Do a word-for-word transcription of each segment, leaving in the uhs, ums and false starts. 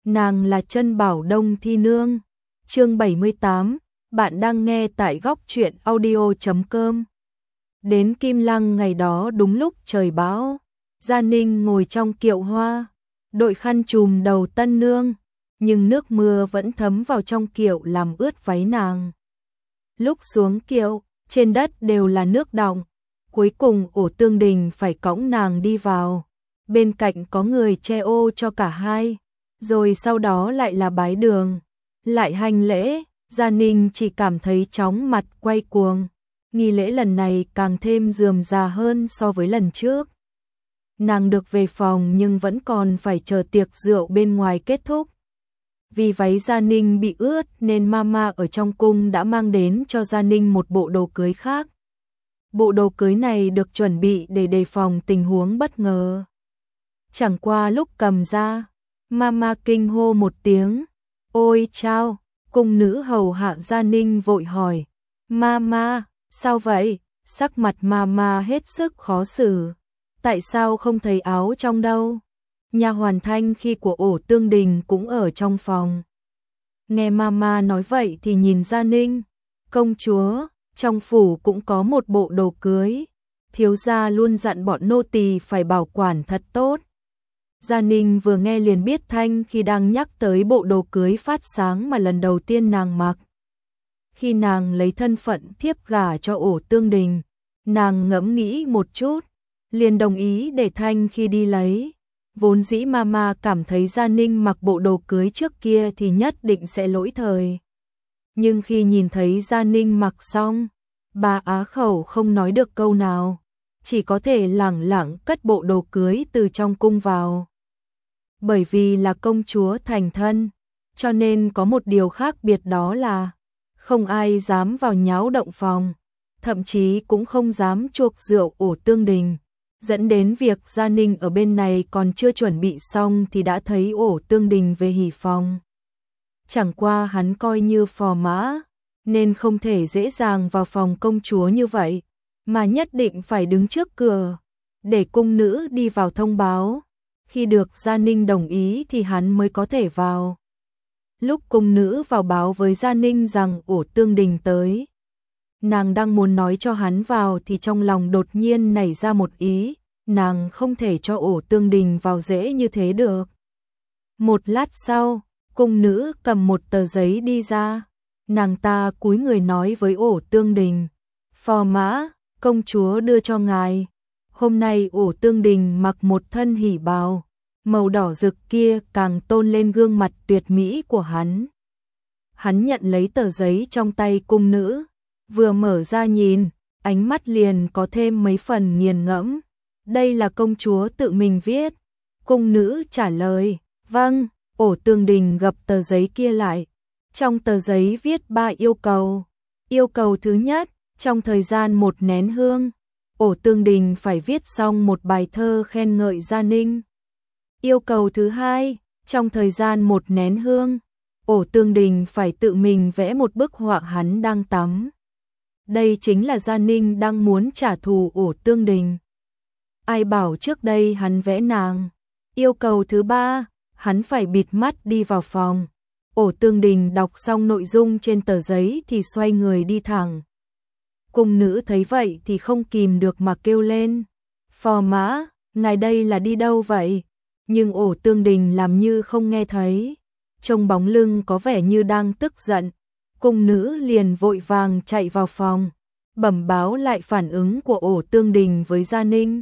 Nàng là Trân Bảo Đông Thi Nương. Chương bảy mươi tám, bạn đang nghe tại góc truyện audio chấm com. Đến Kim Lăng ngày đó đúng lúc trời bão, Gia Ninh ngồi trong kiệu hoa, đội khăn trùm đầu tân nương, nhưng nước mưa vẫn thấm vào trong kiệu làm ướt váy nàng. Lúc xuống kiệu, trên đất đều là nước đọng, cuối cùng Ổ Tương Đình phải cõng nàng đi vào, bên cạnh có người che ô cho cả hai, rồi sau đó lại là bái đường, lại hành lễ. Gia Ninh chỉ cảm thấy chóng mặt quay cuồng, nghi lễ lần này càng thêm rườm rà hơn so với lần trước. Nàng được về phòng nhưng vẫn còn phải chờ tiệc rượu bên ngoài kết thúc. Vì váy Gia Ninh bị ướt nên mama ở trong cung đã mang đến cho Gia Ninh một bộ đồ cưới khác. Bộ đồ cưới này được chuẩn bị để đề phòng tình huống bất ngờ. Chẳng qua lúc cầm ra, mama kinh hô một tiếng, ôi chao! Cung nữ hầu hạ Gia Ninh vội hỏi, mama, sao vậy? Sắc mặt mama hết sức khó xử. Tại sao không thấy áo trong đâu? Nha hoàn Thanh khi của Ổ Tương Đình cũng ở trong phòng. Nghe mama nói vậy thì nhìn Gia Ninh, công chúa, trong phủ cũng có một bộ đồ cưới. Thiếu gia luôn dặn bọn nô tỳ phải bảo quản thật tốt. Gia Ninh vừa nghe liền biết Thanh khi đang nhắc tới bộ đồ cưới phát sáng mà lần đầu tiên nàng mặc. Khi nàng lấy thân phận thiếp gả cho Ổ Tương Đình, nàng ngẫm nghĩ một chút, liền đồng ý để Thanh khi đi lấy. Vốn dĩ mama cảm thấy Gia Ninh mặc bộ đồ cưới trước kia thì nhất định sẽ lỗi thời. Nhưng khi nhìn thấy Gia Ninh mặc xong, bà á khẩu không nói được câu nào, chỉ có thể lẳng lặng cất bộ đồ cưới từ trong cung vào. Bởi vì là công chúa thành thân, cho nên có một điều khác biệt, đó là không ai dám vào nháo động phòng, thậm chí cũng không dám chuộc rượu Ổ Tương Đình, dẫn đến việc Gia Ninh ở bên này còn chưa chuẩn bị xong thì đã thấy Ổ Tương Đình về hỉ phòng. Chẳng qua hắn coi như phò mã, nên không thể dễ dàng vào phòng công chúa như vậy, mà nhất định phải đứng trước cửa, để cung nữ đi vào thông báo. Khi được Gia Ninh đồng ý thì hắn mới có thể vào. Lúc cung nữ vào báo với Gia Ninh rằng Ổ Tương Đình tới, nàng đang muốn nói cho hắn vào thì trong lòng đột nhiên nảy ra một ý, nàng không thể cho Ổ Tương Đình vào dễ như thế được. Một lát sau, cung nữ cầm một tờ giấy đi ra, nàng ta cúi người nói với Ổ Tương Đình, phò mã, công chúa đưa cho ngài. Hôm nay Ổ Tương Đình mặc một thân hỉ bào, màu đỏ rực kia càng tôn lên gương mặt tuyệt mỹ của hắn. Hắn nhận lấy tờ giấy trong tay cung nữ, vừa mở ra nhìn, ánh mắt liền có thêm mấy phần nghiền ngẫm. Đây là công chúa tự mình viết. Cung nữ trả lời, vâng. Ổ Tương Đình gập tờ giấy kia lại. Trong tờ giấy viết ba yêu cầu. Yêu cầu thứ nhất, trong thời gian một nén hương, Ổ Tương Đình phải viết xong một bài thơ khen ngợi Gia Ninh. Yêu cầu thứ hai, trong thời gian một nén hương, Ổ Tương Đình phải tự mình vẽ một bức họa hắn đang tắm. Đây chính là Gia Ninh đang muốn trả thù Ổ Tương Đình. Ai bảo trước đây hắn vẽ nàng. Yêu cầu thứ ba, hắn phải bịt mắt đi vào phòng. Ổ Tương Đình đọc xong nội dung trên tờ giấy thì xoay người đi thẳng. Cung nữ thấy vậy thì không kìm được mà kêu lên, phò mã, ngài đây là đi đâu vậy? Nhưng Ổ Tương Đình làm như không nghe thấy, trông bóng lưng có vẻ như đang tức giận. Cung nữ liền vội vàng chạy vào phòng, bẩm báo lại phản ứng của Ổ Tương Đình với Gia Ninh.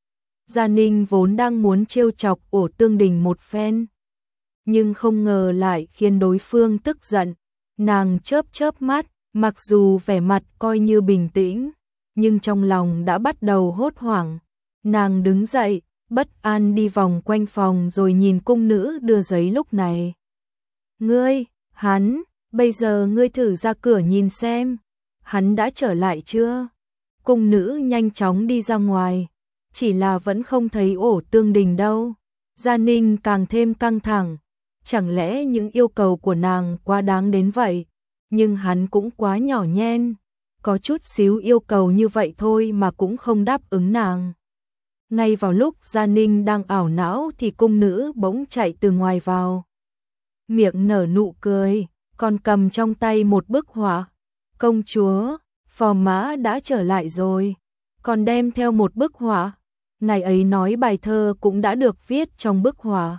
Gia Ninh vốn đang muốn trêu chọc Ổ Tương Đình một phen, nhưng không ngờ lại khiến đối phương tức giận. Nàng chớp chớp mắt, mặc dù vẻ mặt coi như bình tĩnh, nhưng trong lòng đã bắt đầu hốt hoảng. Nàng đứng dậy, bất an đi vòng quanh phòng rồi nhìn cung nữ đưa giấy lúc này. Ngươi, hắn, bây giờ ngươi thử ra cửa nhìn xem, hắn đã trở lại chưa? Cung nữ nhanh chóng đi ra ngoài, chỉ là vẫn không thấy Ổ Tương Đình đâu. Gia Ninh càng thêm căng thẳng, chẳng lẽ những yêu cầu của nàng quá đáng đến vậy? Nhưng hắn cũng quá nhỏ nhen, có chút xíu yêu cầu như vậy thôi mà cũng không đáp ứng nàng. Ngay vào lúc Gia Ninh đang ảo não thì cung nữ bỗng chạy từ ngoài vào. miệng nở nụ cười, còn cầm trong tay một bức họa. Công chúa, phò mã đã trở lại rồi, còn đem theo một bức họa. Ngày ấy nói bài thơ cũng đã được viết trong bức họa.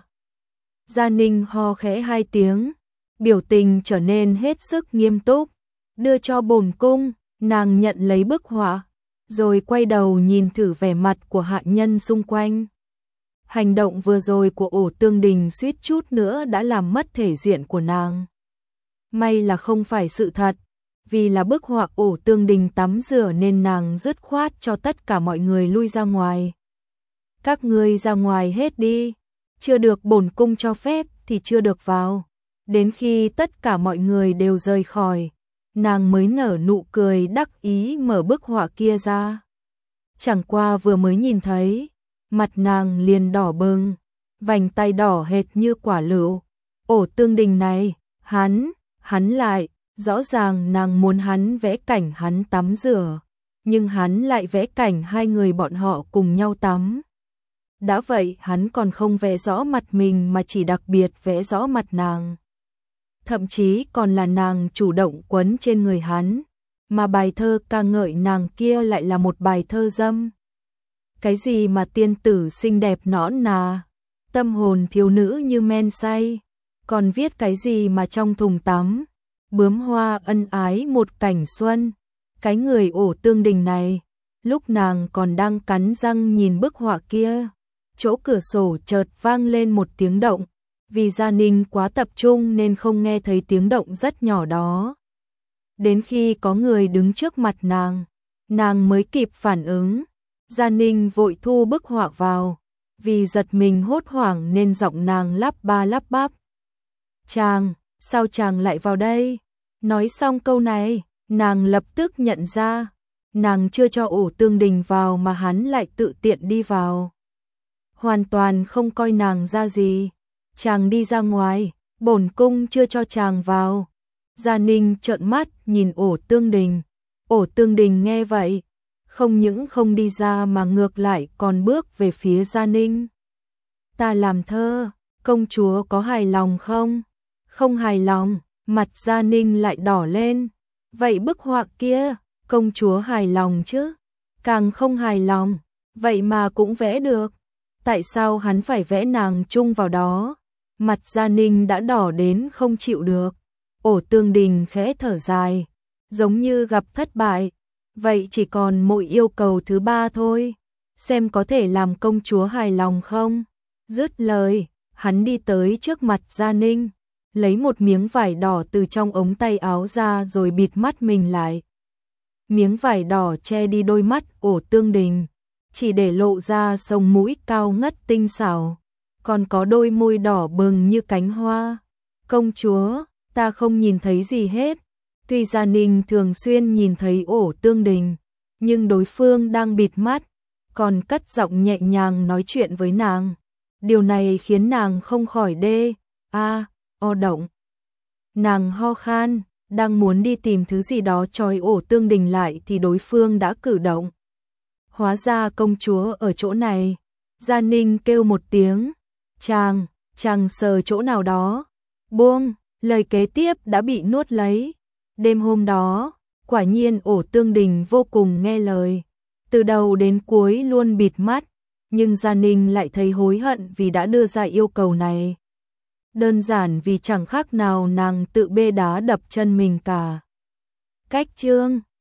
Gia Ninh ho khẽ hai tiếng, biểu tình trở nên hết sức nghiêm túc, đưa cho bổn cung. Nàng nhận lấy bức họa, rồi quay đầu nhìn thử vẻ mặt của hạ nhân xung quanh. Hành động vừa rồi của Ổ Tương Đình suýt chút nữa đã làm mất thể diện của nàng. May là không phải sự thật, vì là bức họa Ổ Tương Đình tắm rửa nên nàng dứt khoát cho tất cả mọi người lui ra ngoài. Các ngươi ra ngoài hết đi, chưa được bổn cung cho phép thì chưa được vào. Đến khi tất cả mọi người đều rời khỏi, nàng mới nở nụ cười đắc ý mở bức họa kia ra. Chẳng qua vừa mới nhìn thấy, mặt nàng liền đỏ bừng, vành tay đỏ hệt như quả lựu. Ổ Tương Đình này, hắn, hắn lại, rõ ràng nàng muốn hắn vẽ cảnh hắn tắm rửa, nhưng hắn lại vẽ cảnh hai người bọn họ cùng nhau tắm. Đã vậy hắn còn không vẽ rõ mặt mình mà chỉ đặc biệt vẽ rõ mặt nàng. Thậm chí còn là nàng chủ động quấn trên người hắn, mà bài thơ ca ngợi nàng kia lại là một bài thơ dâm. Cái gì mà tiên tử xinh đẹp nõn nà, tâm hồn thiếu nữ như men say, còn viết cái gì mà trong thùng tắm, bướm hoa ân ái một cảnh xuân. Cái người Ổ Tương Đình này, lúc nàng còn đang cắn răng nhìn bức họa kia, chỗ cửa sổ chợt vang lên một tiếng động. Vì Gia Ninh quá tập trung nên không nghe thấy tiếng động rất nhỏ đó. Đến khi có người đứng trước mặt nàng, nàng mới kịp phản ứng. Gia Ninh vội thu bức họa vào, vì giật mình hốt hoảng nên giọng nàng lắp ba lắp bắp. Chàng, sao chàng lại vào đây? Nói xong câu này, nàng lập tức nhận ra, nàng chưa cho Ổ Tương Đình vào mà hắn lại tự tiện đi vào. Hoàn toàn không coi nàng ra gì. Chàng đi ra ngoài, bổn cung chưa cho chàng vào. Gia Ninh trợn mắt nhìn Ổ Tương Đình. Ổ Tương Đình nghe vậy, không những không đi ra mà ngược lại còn bước về phía Gia Ninh. Ta làm thơ, công chúa có hài lòng không? Không hài lòng, mặt Gia Ninh lại đỏ lên. Vậy bức họa kia, công chúa hài lòng chứ? Càng không hài lòng, vậy mà cũng vẽ được. Tại sao hắn phải vẽ nàng chung vào đó? Mặt Gia Ninh đã đỏ đến không chịu được. Ổ Tương Đình khẽ thở dài, giống như gặp thất bại. Vậy chỉ còn mỗi yêu cầu thứ ba thôi, xem có thể làm công chúa hài lòng không? Dứt lời, hắn đi tới trước mặt Gia Ninh, lấy một miếng vải đỏ từ trong ống tay áo ra rồi bịt mắt mình lại. Miếng vải đỏ che đi đôi mắt Ổ Tương Đình, chỉ để lộ ra sống mũi cao ngất tinh xảo, còn có đôi môi đỏ bừng như cánh hoa. Công chúa, ta không nhìn thấy gì hết. Tuy Gia Ninh thường xuyên nhìn thấy Ổ Tương Đình, nhưng đối phương đang bịt mắt, còn cất giọng nhẹ nhàng nói chuyện với nàng. Điều này khiến nàng không khỏi đê, a, o động. Nàng ho khan, đang muốn đi tìm thứ gì đó trói Ổ Tương Đình lại thì đối phương đã cử động. Hóa ra công chúa ở chỗ này. Gia Ninh kêu một tiếng. Chàng, chàng sờ chỗ nào đó. Buông, lời kế tiếp đã bị nuốt lấy. Đêm hôm đó, quả nhiên Ổ Tương Đình vô cùng nghe lời. Từ đầu đến cuối luôn bịt mắt, nhưng Gia Ninh lại thấy hối hận vì đã đưa ra yêu cầu này. Đơn giản vì chẳng khác nào nàng tự bê đá đập chân mình cả. Cách chương